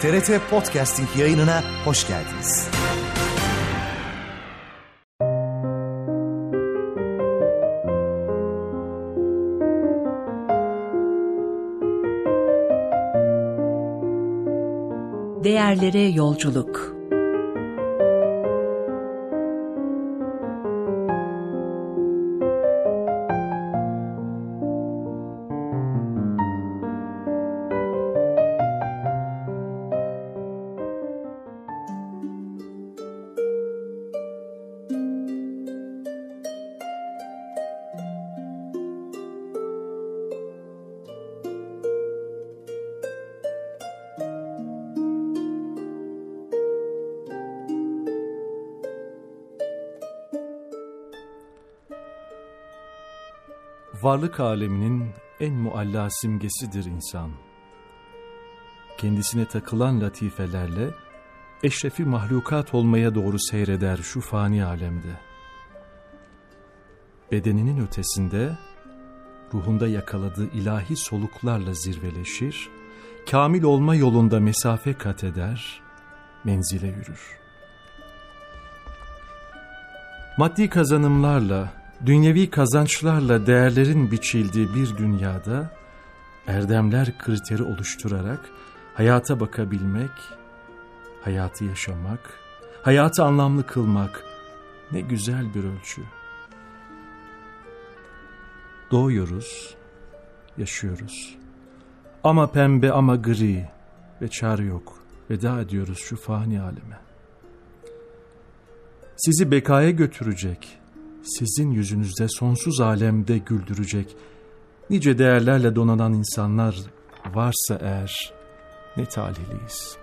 TRT Podcasting yayınına hoş geldiniz. Değerlere yolculuk. Varlık aleminin en mualla simgesidir insan. Kendisine takılan latifelerle eşrefi mahlukat olmaya doğru seyreder şu fani alemde. Bedeninin ötesinde, ruhunda yakaladığı ilahi soluklarla zirveleşir, kamil olma yolunda mesafe kat eder, menzile yürür. Maddi kazanımlarla, dünyevi kazançlarla değerlerin biçildiği bir dünyada erdemler kriteri oluşturarak hayata bakabilmek, hayatı yaşamak, hayatı anlamlı kılmak ne güzel bir ölçü. Doğuyoruz, yaşıyoruz. Ama pembe ama gri ve çare yok. Veda ediyoruz şu fani aleme. Sizi bekaya götürecek, sizin yüzünüzde sonsuz alemde güldürecek nice değerlerle donanan insanlar varsa eğer ne talihliyiz.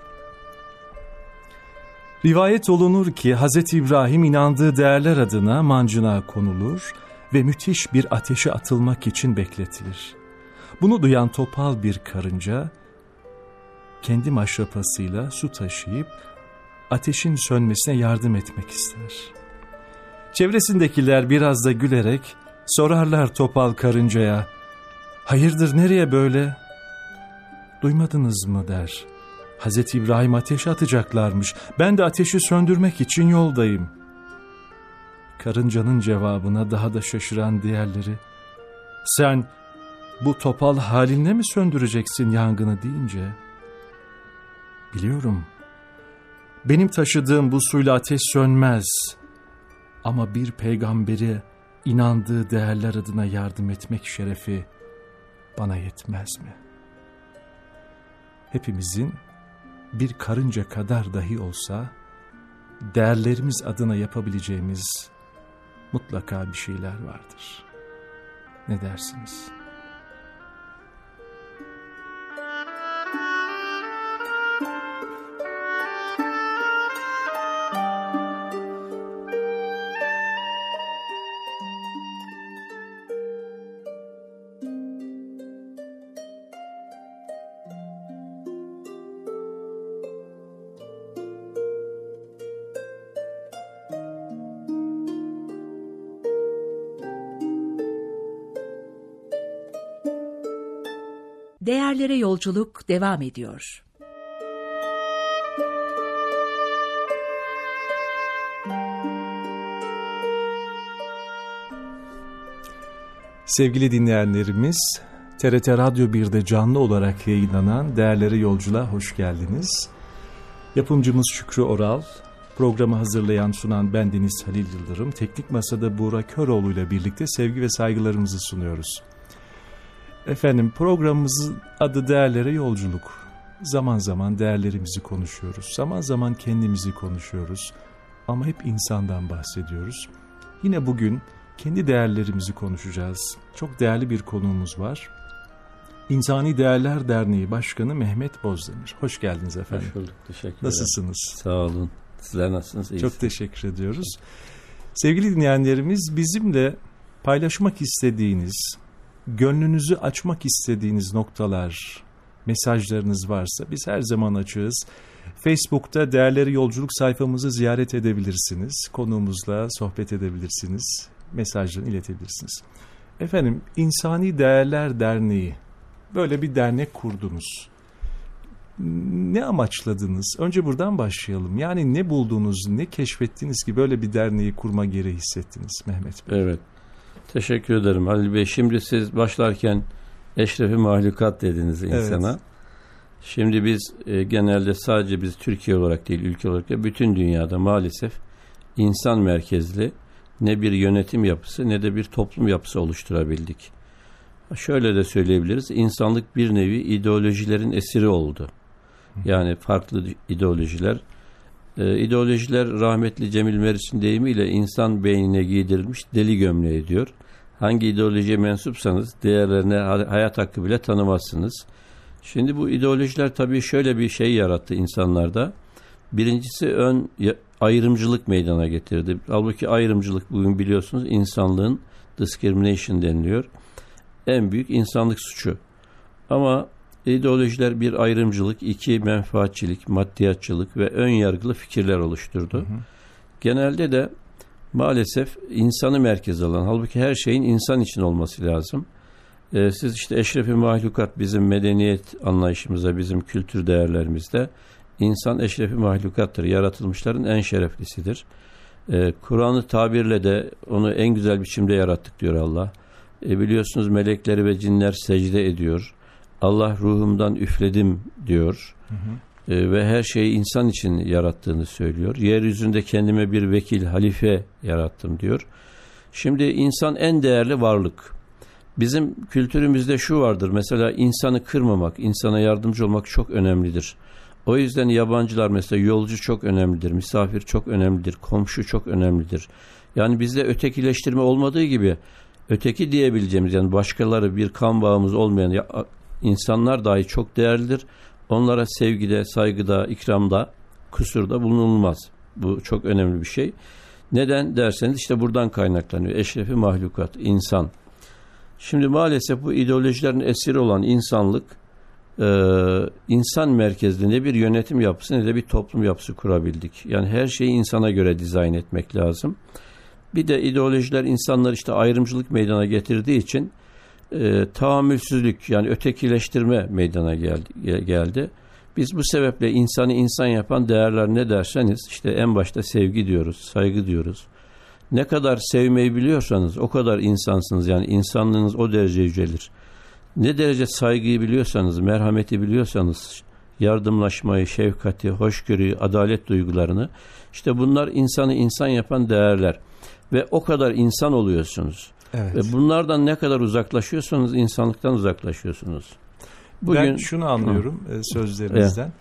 Rivayet olunur ki Hz. İbrahim inandığı değerler adına mancına konulur ve müthiş bir ateşe atılmak için bekletilir. Bunu duyan topal bir karınca kendi maşrapasıyla su taşıyıp ateşin sönmesine yardım etmek ister. Çevresindekiler biraz da gülerek sorarlar topal karıncaya, "Hayırdır, nereye böyle?" "Duymadınız mı?" der. "Hazreti İbrahim ateşe atacaklarmış. Ben de ateşi söndürmek için yoldayım." Karıncanın cevabına daha da şaşıran diğerleri, "Sen bu topal halinle mi söndüreceksin yangını?" deyince, "Biliyorum, benim taşıdığım bu suyla ateş sönmez. Ama bir peygamberi inandığı değerler adına yardım etmek şerefi bana yetmez mi?" Hepimizin bir karınca kadar dahi olsa değerlerimiz adına yapabileceğimiz mutlaka bir şeyler vardır. Ne dersiniz? Değerlere yolculuk devam ediyor. Sevgili dinleyenlerimiz, TRT Radyo 1'de canlı olarak yayınlanan Değerlere Yolculuğa hoş geldiniz. Yapımcımız Şükrü Oral, programı hazırlayan sunan bendeniz Halil Yıldırım, teknik masada Buğra Köroğlu ile birlikte sevgi ve saygılarımızı sunuyoruz. Efendim, programımızın adı Değerlere Yolculuk. Zaman zaman değerlerimizi konuşuyoruz, zaman zaman kendimizi konuşuyoruz ama hep insandan bahsediyoruz. Yine bugün kendi değerlerimizi konuşacağız. Çok değerli bir konuğumuz var. İnsani Değerler Derneği Başkanı Mehmet Bozdemir. Hoş geldiniz efendim. Hoş bulduk, teşekkür ederim. Nasılsınız? Sağ olun. Sizler nasılsınız? İyisiniz. Çok teşekkür ediyoruz. Sevgili dinleyenlerimiz, bizimle paylaşmak istediğiniz, gönlünüzü açmak istediğiniz noktalar, mesajlarınız varsa biz her zaman açığız. Facebook'ta Değerleri Yolculuk sayfamızı ziyaret edebilirsiniz. Konuğumuzla sohbet edebilirsiniz. Mesajlarını iletebilirsiniz. Efendim, İnsani Değerler Derneği, böyle bir dernek kurdunuz. ne amaçladınız? Önce buradan başlayalım. Yani ne buldunuz, ne keşfettiniz ki böyle bir derneği kurma gereği hissettiniz Mehmet Bey? Evet. Teşekkür ederim Halil Bey. Şimdi siz başlarken eşrefi mahlukat dediniz insana. Evet. Şimdi biz genelde sadece biz Türkiye olarak değil, ülke olarak da bütün dünyada maalesef insan merkezli ne bir yönetim yapısı ne de bir toplum yapısı oluşturabildik. Şöyle de söyleyebiliriz. İnsanlık bir nevi ideolojilerin esiri oldu. Yani farklı ideolojiler. İdeolojiler rahmetli Cemil Meriç'in deyimiyle insan beynine giydirilmiş deli gömleği diyor. Hangi ideolojiye mensupsanız değerlerine, hayat hakkı bile tanımazsınız. Şimdi bu ideolojiler tabii şöyle bir şey yarattı insanlarda. Birincisi ayrımcılık meydana getirdi. Halbuki ayrımcılık bugün biliyorsunuz insanlığın discrimination deniliyor. En büyük insanlık suçu. Ama ideolojiler bir ayrımcılık, iki menfaatçilik, maddiyatçılık ve ön yargılı fikirler oluşturdu. Genelde de maalesef insanı merkeze alan, halbuki her şeyin insan için olması lazım. Siz işte eşrefi mahlukat bizim medeniyet anlayışımıza, bizim kültür değerlerimizde insan eşrefi mahlukattır. Yaratılmışların en şereflisidir. Kur'an'ı tabirle de onu en güzel biçimde yarattık diyor Allah. Biliyorsunuz melekleri ve cinler secde ediyor. Allah ruhumdan üfledim diyor. Ve her şeyi insan için yarattığını söylüyor. Yeryüzünde kendime bir vekil, halife yarattım diyor. Şimdi insan en değerli varlık. Bizim kültürümüzde şu vardır. Mesela insanı kırmamak, insana yardımcı olmak çok önemlidir. O yüzden yabancılar mesela yolcu çok önemlidir, misafir çok önemlidir, komşu çok önemlidir. Yani bizde ötekileştirme olmadığı gibi öteki diyebileceğimiz yani başkaları bir kan bağımız olmayan insanlar dahi çok değerlidir. Onlara sevgide, saygıda, ikramda, kusurda bulunulmaz. Bu çok önemli bir şey. Neden derseniz işte buradan kaynaklanıyor. Eşrefi mahlukat, insan. Şimdi maalesef bu ideolojilerin esiri olan insanlık insan merkezli ne bir yönetim yapısı ne de bir toplum yapısı kurabildik. Yani her şeyi insana göre dizayn etmek lazım. Bir de ideolojiler insanlar işte ayrımcılık meydana getirdiği için tahammülsüzlük yani ötekileştirme meydana geldi. Biz bu sebeple insanı insan yapan değerler ne derseniz işte en başta sevgi diyoruz, saygı diyoruz. Ne kadar sevmeyi biliyorsanız o kadar insansınız yani insanlığınız o derece yücelir. Ne derece saygıyı biliyorsanız, merhameti biliyorsanız, yardımlaşmayı, şefkati, hoşgörüyü, adalet duygularını işte bunlar insanı insan yapan değerler. Ve o kadar insan oluyorsunuz. Evet. Ve bunlardan ne kadar uzaklaşıyorsanız insanlıktan uzaklaşıyorsunuz. Bugün, ben şunu anlıyorum sözlerinizden.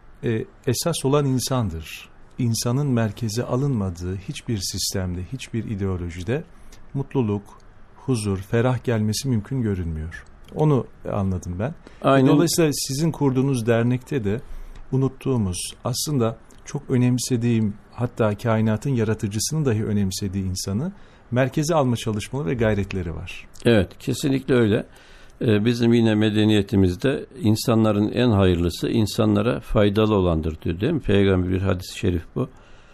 Esas olan insandır. İnsanın merkeze alınmadığı hiçbir sistemde, hiçbir ideolojide mutluluk, huzur, ferah gelmesi mümkün görünmüyor. Onu anladım ben. Aynen. Dolayısıyla sizin kurduğunuz dernekte de unuttuğumuz, aslında çok önemsediğim, hatta kainatın yaratıcısını dahi önemsediği insanı merkeze alma çalışmaları ve gayretleri var. Evet, kesinlikle öyle. Bizim yine medeniyetimizde insanların en hayırlısı insanlara faydalı olandır diyor değil mi? Peygamber bir hadis-i şerif bu.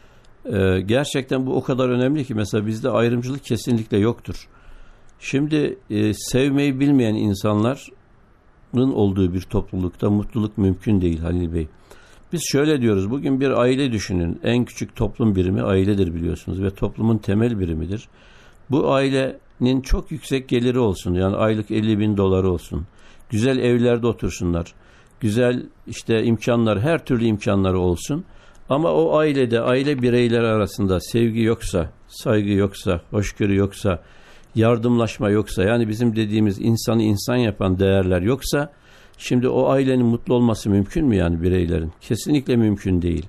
Gerçekten bu o kadar önemli ki mesela bizde ayrımcılık kesinlikle yoktur. Şimdi sevmeyi bilmeyen insanların olduğu bir toplulukta mutluluk mümkün değil Halil Bey. Biz şöyle diyoruz, bugün bir aile düşünün. En küçük toplum birimi ailedir biliyorsunuz ve toplumun temel birimidir. Bu ailenin çok yüksek geliri olsun, yani aylık 50.000 doları olsun. Güzel evlerde otursunlar. Güzel işte imkanlar, her türlü imkanları olsun. Ama o ailede, aile bireyleri arasında sevgi yoksa, saygı yoksa, hoşgörü yoksa, yardımlaşma yoksa, yani bizim dediğimiz insanı insan yapan değerler yoksa, şimdi o ailenin mutlu olması mümkün mü yani bireylerin? Kesinlikle mümkün değil.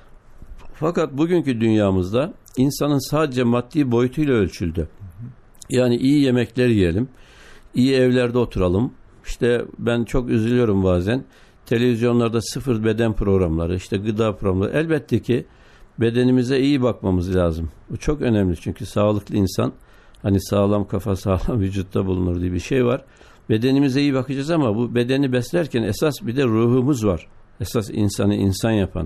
Fakat bugünkü dünyamızda insanın sadece maddi boyutuyla ölçüldü. Yani iyi yemekler yiyelim, iyi evlerde oturalım. İşte ben çok üzülüyorum bazen. Televizyonlarda sıfır beden programları, işte gıda programları. Elbette ki bedenimize iyi bakmamız lazım. Bu çok önemli çünkü sağlıklı insan, hani sağlam kafa sağlam vücutta bulunur diye bir şey var. Bedenimize iyi bakacağız ama bu bedeni beslerken esas bir de ruhumuz var. Esas insanı insan yapan.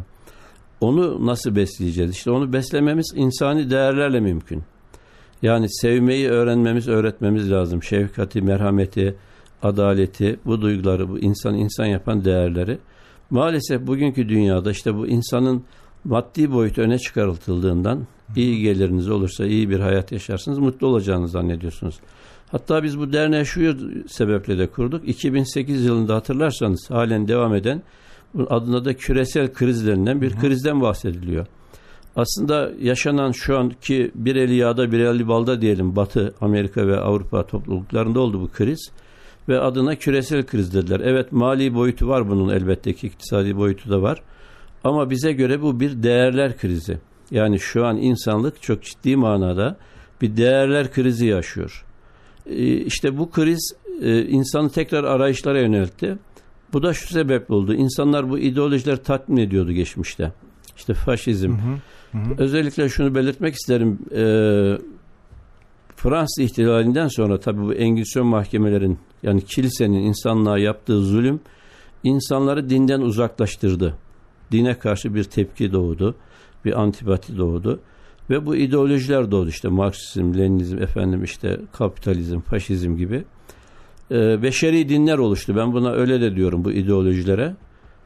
Onu nasıl besleyeceğiz? İşte onu beslememiz insani değerlerle mümkün. Yani sevmeyi öğrenmemiz, öğretmemiz lazım. Şefkati, merhameti, adaleti, bu duyguları, bu insan yapan değerleri. Maalesef bugünkü dünyada işte bu insanın maddi boyutu öne çıkartıldığından iyi geliriniz olursa iyi bir hayat yaşarsınız, mutlu olacağınızı zannediyorsunuz. Hatta biz bu derneği şu sebeple de kurduk. 2008 yılında hatırlarsanız halen devam eden, adına da küresel kriz denilen bir krizden bahsediliyor. Aslında yaşanan şu anki bir eli yağda bir eli balda diyelim, Batı, Amerika ve Avrupa topluluklarında oldu bu kriz. Ve adına küresel kriz dediler. Evet, mali boyutu var bunun, elbette ki iktisadi boyutu da var. Ama bize göre bu bir değerler krizi. Yani şu an insanlık çok ciddi manada bir değerler krizi yaşıyor. İşte bu kriz insanı tekrar arayışlara yöneltti. Bu da şu sebeple oldu. İnsanlar bu ideolojileri tatmin ediyordu geçmişte. İşte faşizm. Özellikle şunu belirtmek isterim. Fransız ihtilalinden sonra tabii bu Engizisyon mahkemelerin, yani kilisenin insanlığa yaptığı zulüm insanları dinden uzaklaştırdı. Dine karşı bir tepki doğdu. Bir antipati doğdu. Ve bu ideolojiler doğdu. İşte Marksizm, Leninizm, işte kapitalizm, faşizm gibi. Beşeri dinler oluştu. Ben buna öyle de diyorum, bu ideolojilere.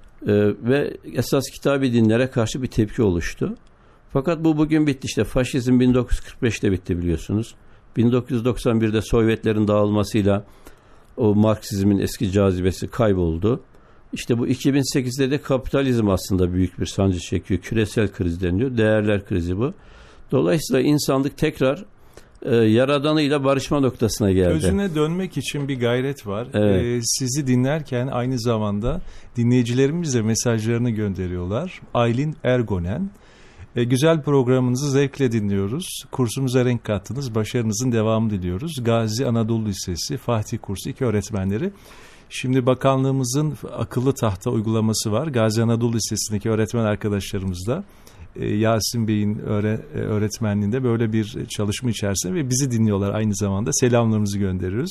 Ve esas kitabi dinlere karşı bir tepki oluştu. Fakat bu bugün bitti. İşte faşizm 1945'te bitti biliyorsunuz. 1991'de Sovyetlerin dağılmasıyla o Marksizmin eski cazibesi kayboldu. İşte bu 2008'de de kapitalizm aslında büyük bir sancı çekiyor. Küresel kriz deniliyor. Değerler krizi bu. Dolayısıyla insanlık tekrar Yaradanıyla barışma noktasına geldi. Özüne dönmek için bir gayret var. Evet. Sizi dinlerken aynı zamanda dinleyicilerimiz de mesajlarını gönderiyorlar. Aylin Ergonen. Güzel programınızı zevkle dinliyoruz. Kursumuza renk kattınız. Başarınızın devamı diliyoruz. Gazi Anadolu Lisesi Fatih Kursu 2 öğretmenleri. Şimdi bakanlığımızın akıllı tahta uygulaması var. Gazi Anadolu Lisesi'ndeki öğretmen arkadaşlarımızla Yasin Bey'in öğretmenliğinde böyle bir çalışma içerisinde ve bizi dinliyorlar aynı zamanda. Selamlarımızı gönderiyoruz.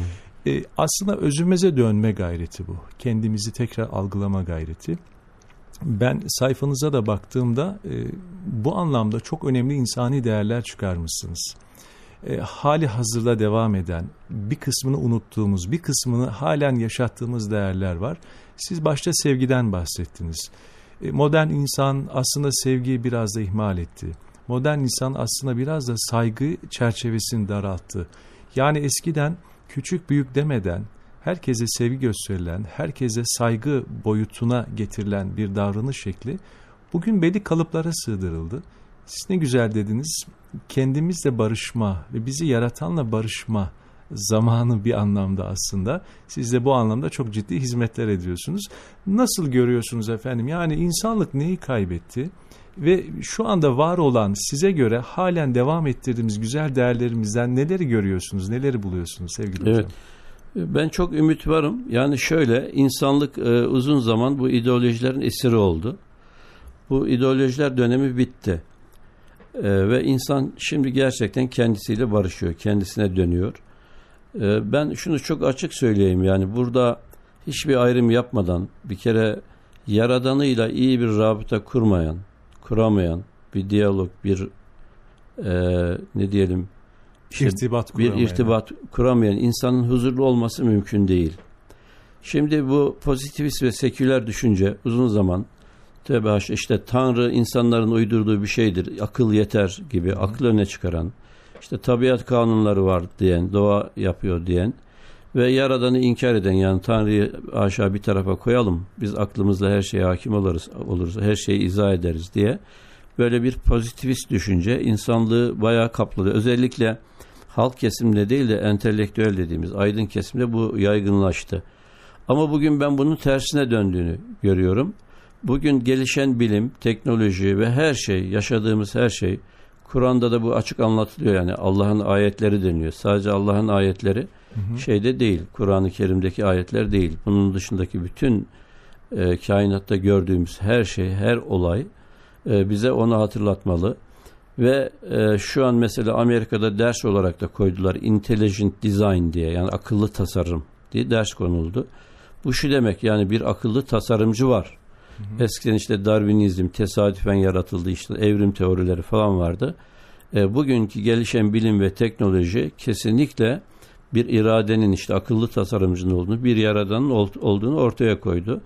Aslında özümüze dönme gayreti bu. Kendimizi tekrar algılama gayreti. Ben sayfanıza da baktığımda bu anlamda çok önemli insani değerler çıkarmışsınız. Hali hazırda devam eden, bir kısmını unuttuğumuz, bir kısmını halen yaşattığımız değerler var. Siz başta sevgiden bahsettiniz. Modern insan aslında sevgiyi biraz da ihmal etti. Modern insan aslında biraz da saygı çerçevesini daralttı. Yani eskiden küçük büyük demeden herkese sevgi gösterilen, herkese saygı boyutuna getirilen bir davranış şekli bugün belli kalıplara sığdırıldı. Siz ne güzel dediniz, kendimizle barışma ve bizi yaratanla barışma zamanı bir anlamda aslında. Siz de bu anlamda çok ciddi hizmetler ediyorsunuz. Nasıl görüyorsunuz efendim? Yani insanlık neyi kaybetti? Ve şu anda var olan, size göre halen devam ettirdiğimiz güzel değerlerimizden neleri görüyorsunuz, neleri buluyorsunuz sevgili hocam? Evet. Ben çok ümit varım. Yani şöyle, insanlık uzun zaman bu ideolojilerin esiri oldu. Bu ideolojiler dönemi bitti. Ve insan şimdi gerçekten kendisiyle barışıyor, kendisine dönüyor. Ben şunu çok açık söyleyeyim, yani burada hiçbir ayrım yapmadan bir kere Yaradanıyla iyi bir rabıta kuramayan bir diyalog, bir işte irtibat kuramayan insanın huzurlu olması mümkün değil. Şimdi bu pozitivist ve seküler düşünce uzun zaman işte Tanrı insanların uydurduğu bir şeydir, akıl yeter gibi aklı öne çıkaran, işte tabiat kanunları var diyen, doğa yapıyor diyen ve Yaradan'ı inkar eden, yani Tanrı'yı aşağı bir tarafa koyalım, biz aklımızla her şeye hakim oluruz, her şeyi izah ederiz diye böyle bir pozitivist düşünce insanlığı bayağı kapladı. Özellikle halk kesiminde değil de entelektüel dediğimiz aydın kesimde bu yaygınlaştı. Ama bugün ben bunun tersine döndüğünü görüyorum. Bugün gelişen bilim, teknoloji ve her şey, yaşadığımız her şey, Kur'an'da da bu açık anlatılıyor, yani Allah'ın ayetleri deniliyor. Sadece Allah'ın ayetleri şeyde değil, Kur'an-ı Kerim'deki ayetler değil. Bunun dışındaki bütün kainatta gördüğümüz her şey, her olay bize onu hatırlatmalı. Ve şu an mesela Amerika'da ders olarak da koydular, Intelligent Design diye, yani akıllı tasarım diye ders konuldu. Bu şu demek, yani bir akıllı tasarımcı var. Eskiden işte Darwinizm, tesadüfen yaratıldı, işte evrim teorileri falan vardı. Bugünkü gelişen bilim ve teknoloji kesinlikle bir iradenin, işte akıllı tasarımcının olduğunu, bir yaradanın olduğunu ortaya koydu.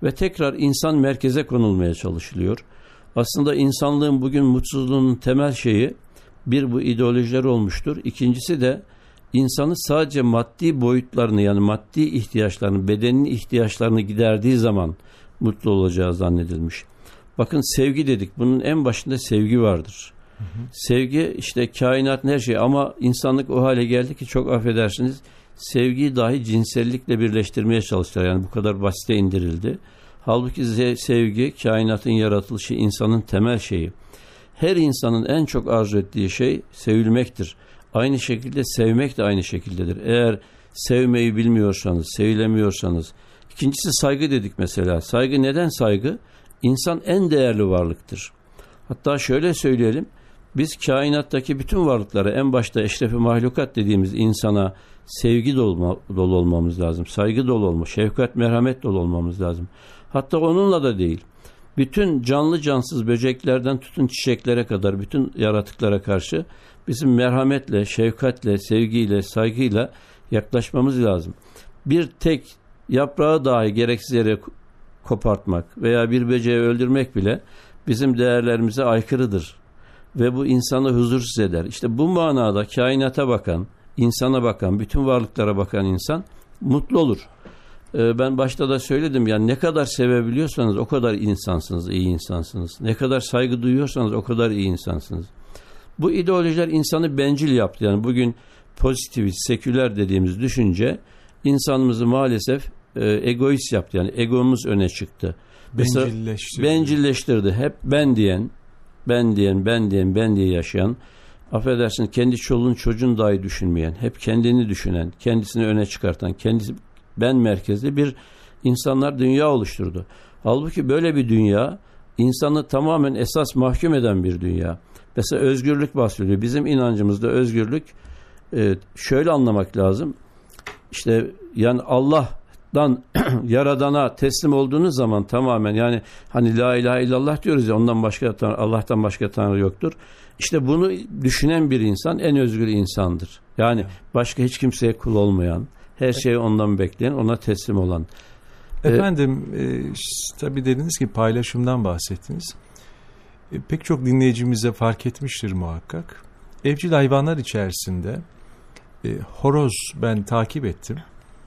ve tekrar insan merkeze konulmaya çalışılıyor. Aslında insanlığın bugün mutsuzluğunun temel şeyi bir bu ideolojiler olmuştur. İkincisi de insanı sadece maddi boyutlarını, yani maddi ihtiyaçlarını, bedenin ihtiyaçlarını giderdiği zaman mutlu olacağı zannedilmiş. Bakın sevgi dedik. Bunun en başında sevgi vardır. Sevgi işte kainatın her şeyi, ama insanlık o hale geldi ki çok affedersiniz, sevgiyi dahi cinsellikle birleştirmeye çalıştılar. Yani bu kadar basite indirildi. Halbuki sevgi kainatın yaratılışı, insanın temel şeyi. Her insanın en çok arzu ettiği şey sevilmektir. Aynı şekilde sevmek de aynı şekildedir. Eğer sevmeyi bilmiyorsanız, sevilemiyorsanız. İkincisi saygı dedik mesela. Saygı, neden saygı? İnsan en değerli varlıktır. Hatta şöyle söyleyelim. Biz kainattaki bütün varlıklara, en başta eşrefi mahlukat dediğimiz insana sevgi dolu olmamız lazım. Saygı dolu olmamız, şefkat, merhamet dolu olmamız lazım. Hatta onunla da değil. Bütün canlı cansız böceklerden tutun çiçeklere kadar bütün yaratıklara karşı bizim merhametle, şefkatle, sevgiyle, saygıyla yaklaşmamız lazım. Bir tek yaprağı dahi gereksiz yere kopartmak veya bir böceği öldürmek bile bizim değerlerimize aykırıdır. Ve bu insanı huzursuz eder. İşte bu manada kainata bakan, insana bakan, bütün varlıklara bakan insan mutlu olur. Ben başta da söyledim, yani ne kadar sevebiliyorsanız o kadar insansınız, iyi insansınız. Ne kadar saygı duyuyorsanız o kadar iyi insansınız. Bu ideolojiler insanı bencil yaptı. Yani bugün pozitivist, seküler dediğimiz düşünce insanımızı maalesef egoist yaptı. Yani egomuz öne çıktı. Bencilleştirdi. Hep ben diye yaşayan, affedersin, kendi çoluğun çocuğun dahi düşünmeyen, hep kendini düşünen, kendisini öne çıkartan, kendisi ben merkezli bir insanlar dünya oluşturdu. Halbuki böyle bir dünya insanı tamamen esas mahkum eden bir dünya. Mesela özgürlük bahsediyor. Bizim inancımızda özgürlük şöyle anlamak lazım. İşte yani Allah'tan Yaradan'a teslim olduğunuz zaman tamamen, yani hani la ilahe illallah diyoruz ya, ondan başka Allah'tan başka Tanrı yoktur. İşte bunu düşünen bir insan en özgür insandır. Yani başka hiç kimseye kul olmayan, her şeyi ondan bekleyen, ona teslim olan. Efendim tabii dediniz ki paylaşımdan bahsettiniz. Pek çok dinleyicimize fark etmiştir muhakkak. Evcil hayvanlar içerisinde horoz ben takip ettim.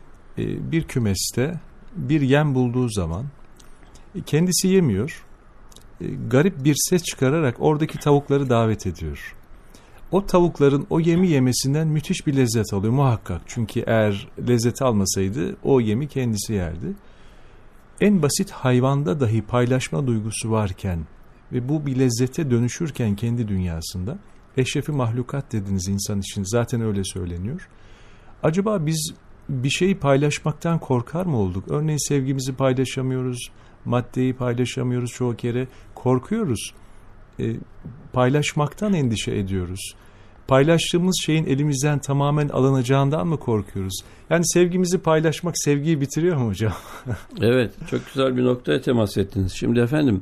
Bir kümeste bir yem bulduğu zaman kendisi yemiyor. Garip bir ses çıkararak oradaki tavukları davet ediyor. O tavukların o yemi yemesinden müthiş bir lezzet alıyor muhakkak. Çünkü eğer lezzet almasaydı o yemi kendisi yerdi. En basit hayvanda dahi paylaşma duygusu varken ve bu bir lezzete dönüşürken kendi dünyasında, eşrefi mahlukat dediniz insan için, zaten öyle söyleniyor. Acaba biz bir şeyi paylaşmaktan korkar mı olduk? Örneğin sevgimizi paylaşamıyoruz, maddeyi paylaşamıyoruz, çoğu kere korkuyoruz. Paylaşmaktan endişe ediyoruz. Paylaştığımız şeyin elimizden tamamen alınacağından mı korkuyoruz? Yani sevgimizi paylaşmak sevgiyi bitiriyor mu hocam? Evet, çok güzel bir noktaya temas ettiniz. Şimdi efendim,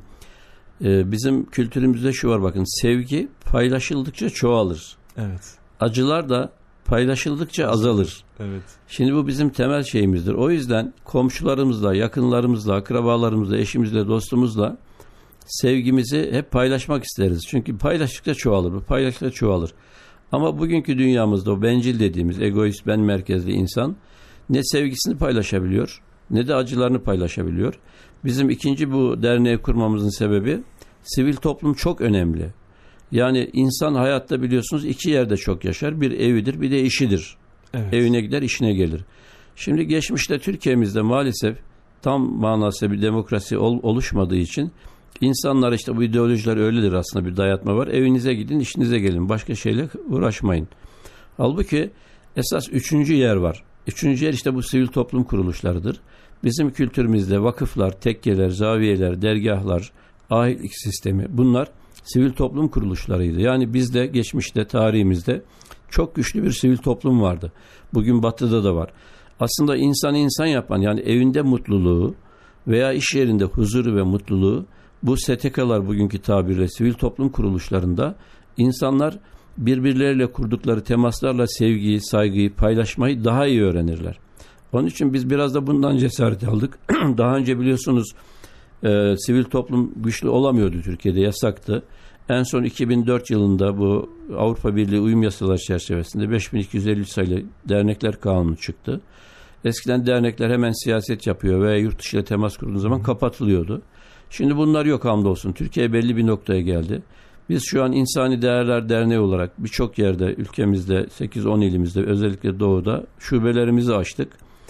bizim kültürümüzde şu var, bakın, sevgi paylaşıldıkça çoğalır. Evet. Acılar da paylaşıldıkça azalır. Evet. Şimdi bu bizim temel şeyimizdir. O yüzden komşularımızla, yakınlarımızla, akrabalarımızla, eşimizle, dostumuzla sevgimizi hep paylaşmak isteriz. Çünkü paylaştıkça çoğalır. Bu paylaştıkça çoğalır. Ama bugünkü dünyamızda o bencil dediğimiz egoist, ben merkezli insan ne sevgisini paylaşabiliyor ne de acılarını paylaşabiliyor. Bizim ikinci bu derneği kurmamızın sebebi, sivil toplum çok önemli. Yani insan hayatta biliyorsunuz iki yerde çok yaşar. Bir evidir, bir de işidir. Evet. Evine gider, işine gelir. Şimdi geçmişte Türkiye'mizde maalesef tam manasıyla bir demokrasi oluşmadığı için insanlar, işte bu ideolojiler öyledir aslında, bir dayatma var. Evinize gidin, işinize gelin. Başka şeyle uğraşmayın. Halbuki esas üçüncü yer var. Üçüncü yer işte bu sivil toplum kuruluşlarıdır. Bizim kültürümüzde vakıflar, tekkeler, zaviyeler, dergahlar, ahilik sistemi, bunlar sivil toplum kuruluşlarıydı. Yani bizde geçmişte, tarihimizde çok güçlü bir sivil toplum vardı. Bugün Batı'da da var. Aslında insanı insan yapan, yani evinde mutluluğu veya iş yerinde huzuru ve mutluluğu, bu STK'lar, bugünkü tabirle sivil toplum kuruluşlarında insanlar birbirleriyle kurdukları temaslarla sevgiyi, saygıyı, paylaşmayı daha iyi öğrenirler. Onun için biz biraz da bundan cesaret aldık. Daha önce biliyorsunuz sivil toplum güçlü olamıyordu Türkiye'de, yasaktı. En son 2004 yılında bu Avrupa Birliği uyum yasaları çerçevesinde 5250 sayılı dernekler kanunu çıktı. Eskiden dernekler hemen siyaset yapıyor veya yurt dışı ile temas kurduğu zaman kapatılıyordu. Şimdi bunlar yok hamdolsun. Türkiye belli bir noktaya geldi. Biz şu an İnsani Değerler Derneği olarak birçok yerde, ülkemizde 8-10 ilimizde, özellikle doğuda şubelerimizi açtık.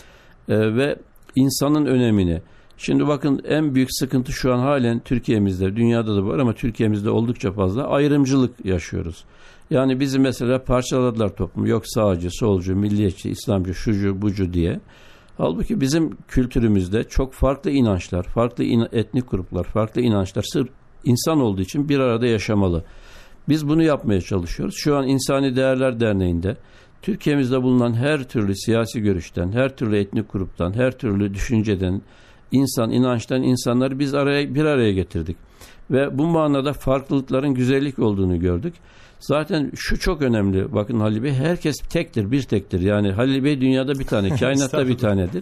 Ve insanın önemini, şimdi bakın en büyük sıkıntı şu an halen Türkiye'mizde, dünyada da var ama Türkiye'mizde oldukça fazla ayrımcılık yaşıyoruz. Yani bizi mesela parçaladılar toplumu. Yok sağcı, solcu, milliyetçi, İslamcı, şucu, bucu diye. Halbuki bizim kültürümüzde çok farklı inançlar, farklı etnik gruplar, farklı inançlar sırf insan olduğu için bir arada yaşamalı. Biz bunu yapmaya çalışıyoruz. Şu an İnsani Değerler Derneği'nde Türkiye'mizde bulunan her türlü siyasi görüşten, her türlü etnik gruptan, her türlü düşünceden, inançtan insanları biz bir araya getirdik. Ve bu manada farklılıkların güzellik olduğunu gördük. Zaten şu çok önemli. Bakın Halil Bey, herkes tektir, bir tektir. Yani Halil Bey dünyada bir tane, kainatta bir tanedir.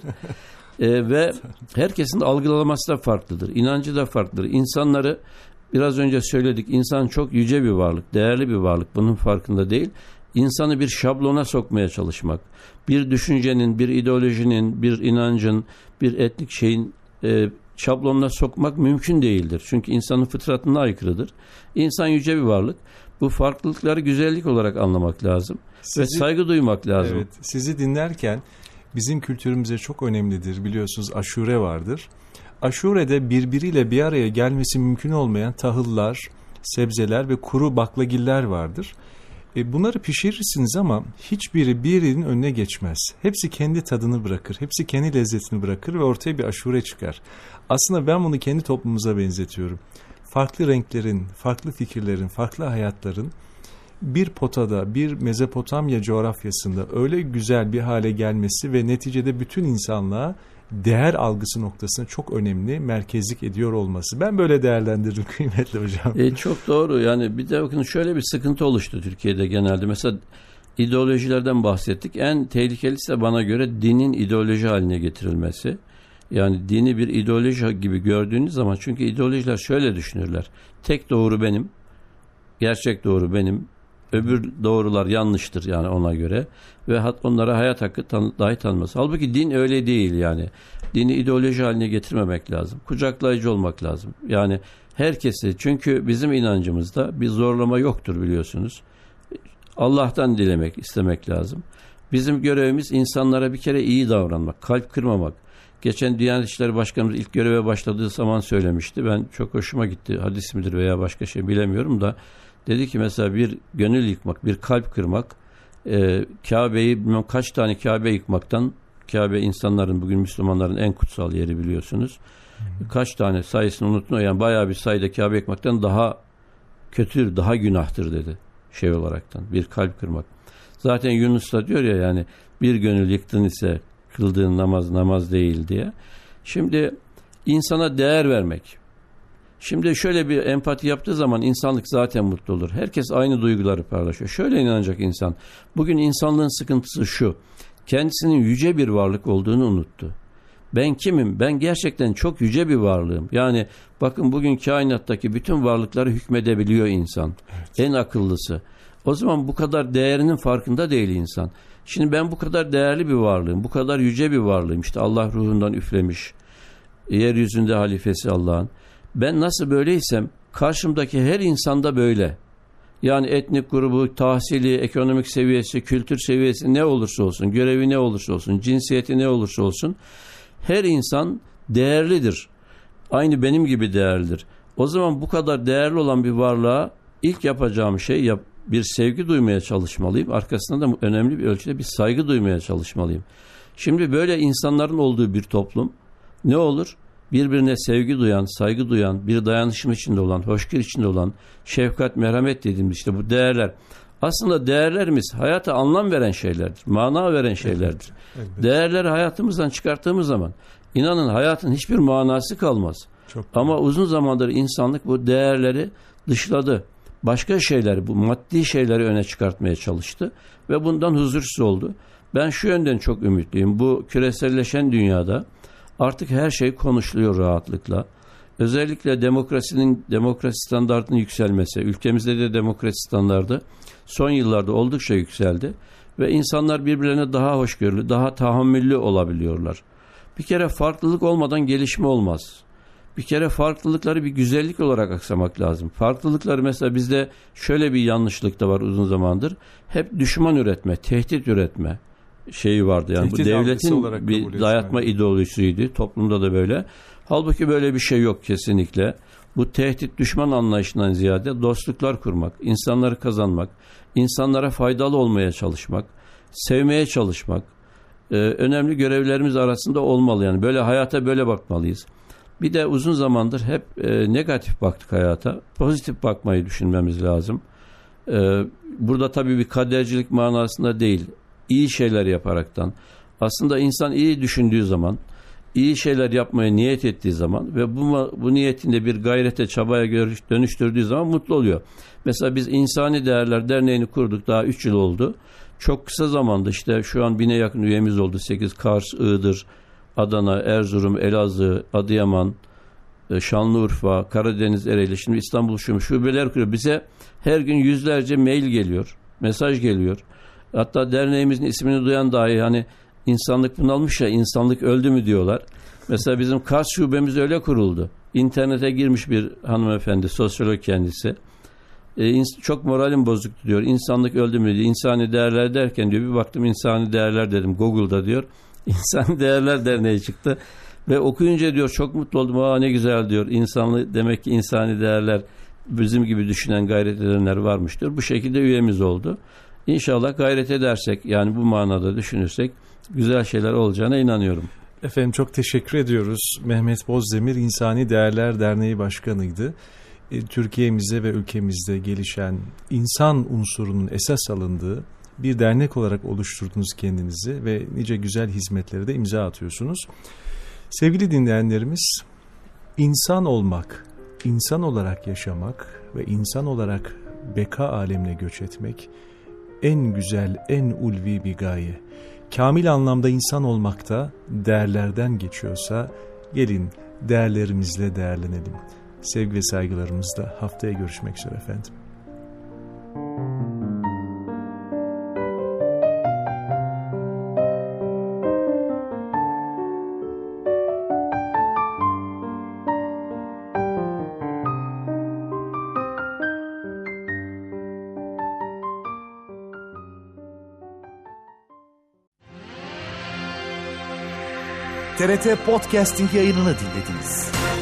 Ve herkesin algılaması da farklıdır. İnancı da farklıdır. İnsanları biraz önce söyledik. İnsan çok yüce bir varlık, değerli bir varlık. Bunun farkında değil. İnsanı bir şablona sokmaya çalışmak, bir düşüncenin, bir ideolojinin, bir inancın, bir etnik şeyin şablonuna sokmak mümkün değildir. Çünkü insanın fıtratına aykırıdır. İnsan yüce bir varlık. Bu farklılıkları güzellik olarak anlamak lazım ve saygı duymak lazım. Evet, sizi dinlerken bizim kültürümüze çok önemlidir. Biliyorsunuz aşure vardır. Aşure'de birbiriyle bir araya gelmesi mümkün olmayan tahıllar, sebzeler ve kuru baklagiller vardır. Bunları pişirirsiniz ama hiçbiri birinin önüne geçmez. Hepsi kendi tadını bırakır, hepsi kendi lezzetini bırakır ve ortaya bir aşure çıkar. Aslında ben bunu kendi toplumumuza benzetiyorum. Farklı renklerin, farklı fikirlerin, farklı hayatların bir potada, bir Mezopotamya coğrafyasında öyle güzel bir hale gelmesi ve neticede bütün insanlığa değer algısı noktasına çok önemli merkezlik ediyor olması. Ben böyle değerlendiririm kıymetli hocam. Çok doğru. Yani bir de bakın şöyle bir sıkıntı oluştu Türkiye'de genelde. Mesela ideolojilerden bahsettik. En tehlikelisi de bana göre dinin ideoloji haline getirilmesi. Yani dini bir ideoloji gibi gördüğünüz zaman, çünkü ideolojiler şöyle düşünürler. Tek doğru benim, gerçek doğru benim, öbür doğrular yanlıştır yani ona göre ve onlara hayat hakkı dahi tanınmaz. Halbuki din öyle değil yani. Dini ideoloji haline getirmemek lazım. Kucaklayıcı olmak lazım. Yani herkesi, çünkü bizim inancımızda bir zorlama yoktur biliyorsunuz. Allah'tan dilemek, istemek lazım. Bizim görevimiz insanlara bir kere iyi davranmak, kalp kırmamak. Geçen Diyanet İşleri Başkanımız ilk göreve başladığı zaman söylemişti. Ben çok hoşuma gitti. Hadis midir veya başka şey bilemiyorum da. Dedi ki mesela bir gönül yıkmak, bir kalp kırmak, Kabe'yi bilmem kaç tane Kabe yıkmaktan, Kabe insanların, bugün Müslümanların en kutsal yeri biliyorsunuz. Kaç tane sayısını unutun, yani bayağı bir sayıda Kabe yıkmaktan daha kötüdür, daha günahtır dedi şey olaraktan. Bir kalp kırmak. Zaten Yunus da diyor ya, yani bir gönül yıktın ise kıldığın namaz değil diye. Şimdi insana değer vermek. Şimdi şöyle bir empati yaptığı zaman insanlık zaten mutlu olur. Herkes aynı duyguları paylaşıyor. Şöyle inanacak insan. Bugün insanlığın sıkıntısı şu. Kendisinin yüce bir varlık olduğunu unuttu. Ben kimim? Ben gerçekten çok yüce bir varlığım. Yani bakın bugün kainattaki bütün varlıkları hükmedebiliyor insan. Evet. En akıllısı. O zaman bu kadar değerinin farkında değil insan. Şimdi ben bu kadar değerli bir varlığım, bu kadar yüce bir varlığım. İşte Allah ruhundan üflemiş. Yeryüzünde halifesi Allah'ın. Ben nasıl böyleysem karşımdaki her insanda böyle. Yani etnik grubu, tahsili, ekonomik seviyesi, kültür seviyesi ne olursa olsun, görevi ne olursa olsun, cinsiyeti ne olursa olsun, her insan değerlidir. Aynı benim gibi değerlidir. O zaman bu kadar değerli olan bir varlığa ilk yapacağım şey bir sevgi duymaya çalışmalıyım. Arkasında da önemli bir ölçüde bir saygı duymaya çalışmalıyım. Şimdi böyle insanların olduğu bir toplum ne olur? Birbirine sevgi duyan, saygı duyan, bir dayanışma içinde olan, hoşgörü içinde olan, şefkat, merhamet dediğimiz işte bu değerler. Aslında değerlerimiz hayata anlam veren şeylerdir, mana veren şeylerdir. Evet. Değerleri hayatımızdan çıkarttığımız zaman inanın hayatın hiçbir manası kalmaz. Ama uzun zamandır insanlık bu değerleri dışladı. Başka şeyleri, bu maddi şeyleri öne çıkartmaya çalıştı ve bundan huzursuz oldu. Ben şu yönden çok ümitliyim. Bu küreselleşen dünyada artık her şey konuşuluyor rahatlıkla. Özellikle demokrasi standartının yükselmesi, ülkemizde de demokrasi standardı son yıllarda oldukça yükseldi ve insanlar birbirlerine daha hoşgörülü, daha tahammüllü olabiliyorlar. Bir kere farklılık olmadan gelişme olmaz. Bir kere farklılıkları bir güzellik olarak aksamak lazım. Farklılıkları mesela bizde şöyle bir yanlışlık da var uzun zamandır. Hep düşman üretme, tehdit üretme şeyi vardı. Yani bu devletin bir dayatma ideolojisiydi. Toplumda da böyle. Halbuki böyle bir şey yok kesinlikle. Bu tehdit düşman anlayışından ziyade dostluklar kurmak, insanları kazanmak, insanlara faydalı olmaya çalışmak, sevmeye çalışmak önemli görevlerimiz arasında olmalı. Yani böyle hayata böyle bakmalıyız. Bir de uzun zamandır hep negatif baktık hayata. Pozitif bakmayı düşünmemiz lazım. Burada tabii bir kadercilik manasında değil, iyi şeyler yaparaktan. Aslında insan iyi düşündüğü zaman, iyi şeyler yapmaya niyet ettiği zaman ve bu niyetinde bir gayrete, çabaya dönüştürdüğü zaman mutlu oluyor. Mesela biz İnsani Değerler Derneği'ni kurduk, daha 3 yıl oldu. Çok kısa zamanda işte şu an 1000'e yakın üyemiz oldu. 8 Kars, Iğdır, Adana, Erzurum, Elazığ, Adıyaman, Şanlıurfa, Karadeniz, Ereğli, şimdi İstanbul şubeler kuruyor. Bize her gün yüzlerce mail geliyor, mesaj geliyor. Hatta derneğimizin ismini duyan dahi hani insanlık bunalmış ya, insanlık öldü mü diyorlar. Mesela bizim Kars şubemiz öyle kuruldu. İnternete girmiş bir hanımefendi, sosyolog kendisi. Çok moralim bozuktu diyor. İnsanlık öldü mü diyor. İnsani değerler derken diyor, bir baktım insani değerler dedim Google'da diyor. İnsani Değerler Derneği çıktı. Ve okuyunca diyor çok mutlu oldum. Aa ne güzel diyor. Demek ki insani değerler, bizim gibi düşünen, gayret edenler varmış diyor. Bu şekilde üyemiz oldu. İnşallah gayret edersek, yani bu manada düşünürsek güzel şeyler olacağına inanıyorum. Efendim çok teşekkür ediyoruz. Mehmet Bozdemir İnsani Değerler Derneği Başkanı'ydı. Türkiye'mizde ve ülkemizde gelişen insan unsurunun esas alındığı bir dernek olarak oluşturdunuz kendinizi ve nice güzel hizmetlere de imza atıyorsunuz. Sevgili dinleyenlerimiz, insan olmak, insan olarak yaşamak ve insan olarak beka alemine göç etmek en güzel, en ulvi bir gaye. Kamil anlamda insan olmakta değerlerden geçiyorsa gelin değerlerimizle değerlenelim. Sevgi ve saygılarımızla haftaya görüşmek üzere efendim. TRT Podcasting yayınını dinlediniz.